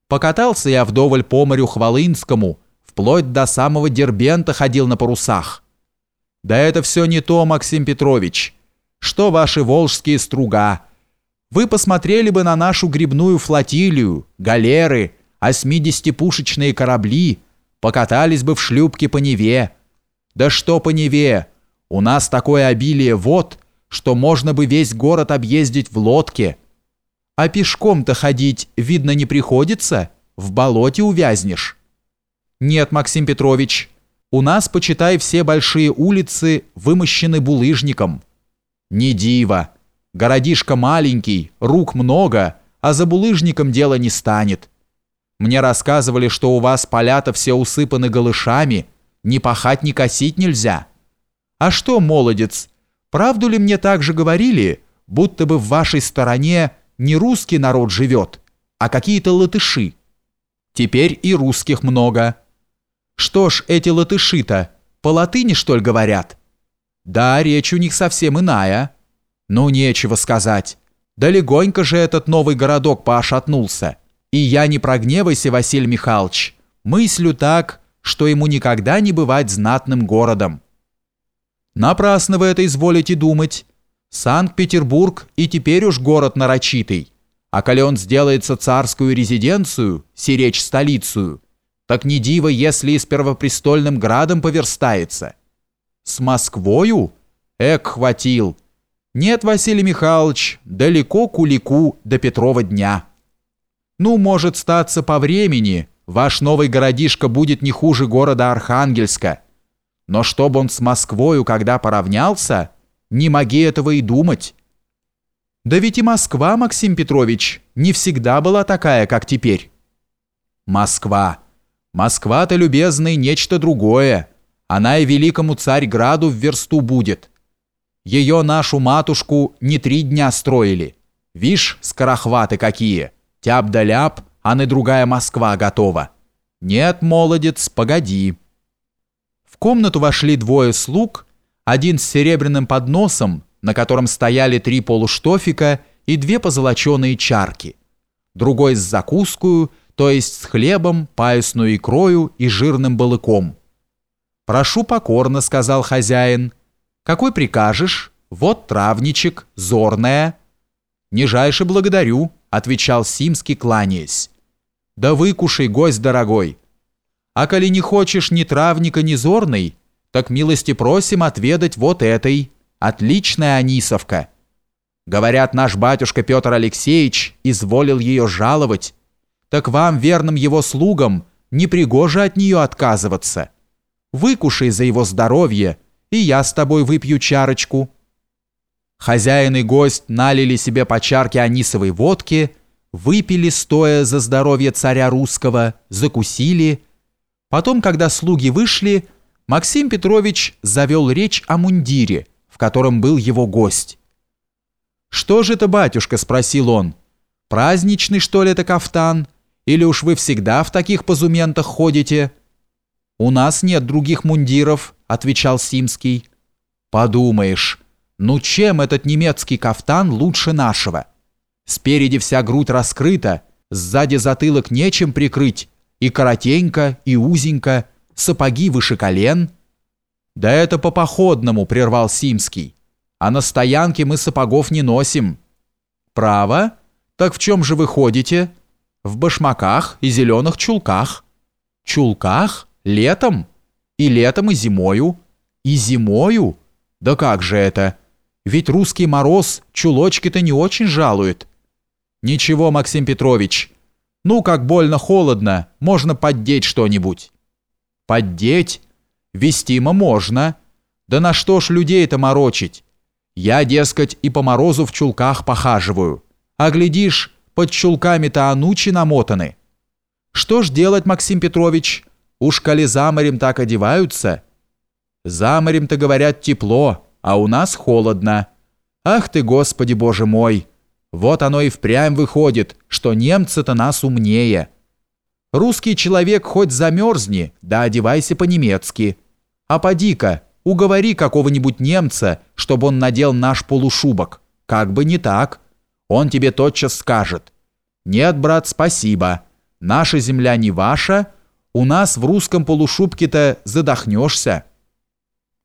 Покатался я вдоволь по морю Хвалынскому, вплоть до самого Дербента ходил на парусах. Да это все не то, Максим Петрович. Что ваши волжские струга? Вы посмотрели бы на нашу гребную флотилию, галеры, 80-пушечные корабли, покатались бы в шлюпке по Неве. Да что по Неве? У нас такое обилие вод, что можно бы весь город объездить в лодке. А пешком-то ходить, видно, не приходится, в болоте увязнешь. Нет, Максим Петрович, у нас, почитай, все большие улицы вымощены булыжником. Не диво. Городишко маленький, рук много, а за булыжником дело не станет. Мне рассказывали, что у вас поля-то все усыпаны голышами, ни пахать, ни косить нельзя. А что, молодец, правду ли мне так же говорили, будто бы в вашей стороне не русский народ живет, а какие-то латыши? Теперь и русских много. Что ж, эти латыши-то по латыни, что ли, говорят? Да, речь у них совсем иная. Ну, нечего сказать. Да легонько же этот новый городок поошатнулся. И я, не прогневайся, Василий Михайлович, мыслю так, что ему никогда не бывать знатным городом. Напрасно вы это изволите думать. Санкт-Петербург и теперь уж город нарочитый, а коли он сделается царскую резиденцию, сиречь столицию, так не диво, если и с первопрестольным градом поверстается. С Москвою? Эк, хватил. Нет, Василий Михайлович, далеко кулику до Петрова дня. Ну, может статься по времени, ваш новый городишко будет не хуже города Архангельска. Но чтобы он с Москвою когда поравнялся, не моги этого и думать. Да ведь и Москва, Максим Петрович, не всегда была такая, как теперь. Москва. Москва-то, любезный, нечто другое. Она и великому Царьграду в версту будет. Ее нашу матушку не 3 дня строили. Вишь, скорохваты какие. Тяп да ляп, а на другая Москва готова. Нет, молодец, погоди. В комнату вошли 2 слуг, один с серебряным подносом, на котором стояли 3 полуштофика и 2 позолоченные чарки, другой с закускую, то есть с хлебом, паюсную икрою и жирным балыком. «Прошу покорно», — сказал хозяин. «Какой прикажешь? Вот травничек, зорная». «Нижайше благодарю», — отвечал Симский, кланяясь. «Да выкушай, гость дорогой. А коли не хочешь ни травника, ни зорной, так милости просим отведать вот этой, отличная анисовка. Говорят, наш батюшка Петр Алексеевич изволил ее жаловать, так вам, верным его слугам, непригоже от нее отказываться. Выкушай за его здоровье, и я с тобой выпью чарочку». Хозяин и гость налили себе по чарке анисовой водки, выпили, стоя за здоровье царя русского, закусили. Потом, когда слуги вышли, Максим Петрович завел речь о мундире, в котором был его гость. «Что же это, батюшка?» – спросил он. «Праздничный, что ли, это кафтан? Или уж вы всегда в таких позументах ходите?» «У нас нет других мундиров», – отвечал Симский. «Подумаешь, ну чем этот немецкий кафтан лучше нашего? Спереди вся грудь раскрыта, сзади затылок нечем прикрыть, и коротенько, и узенько, сапоги выше колен». «Да это по-походному», – прервал Симский. «А на стоянке мы сапогов не носим». «Право? Так в чем же вы ходите?» «В башмаках и зеленых чулках». «Чулках? Летом? И летом, и зимою?» «И зимою? Да как же это? Ведь русский мороз чулочки-то не очень жалует». «Ничего, Максим Петрович. Ну, как больно холодно, можно поддеть что-нибудь». «Поддеть? Вестимо можно. Да на что ж людей-то морочить? Я, дескать, и по морозу в чулках похаживаю. А глядишь, под чулками-то анучи намотаны. Что ж делать, Максим Петрович? Уж коли за морем так одеваются». «За морем-то, говорят, тепло, а у нас холодно. Ах ты, Господи Боже мой! Вот оно и впрямь выходит, что немцы-то нас умнее. Русский человек хоть замерзни, да одевайся по-немецки. А поди-ка, уговори какого-нибудь немца, чтобы он надел наш полушубок. Как бы не так. Он тебе тотчас скажет: «Нет, брат, спасибо. Наша земля не ваша, у нас в русском полушубке-то задохнешься.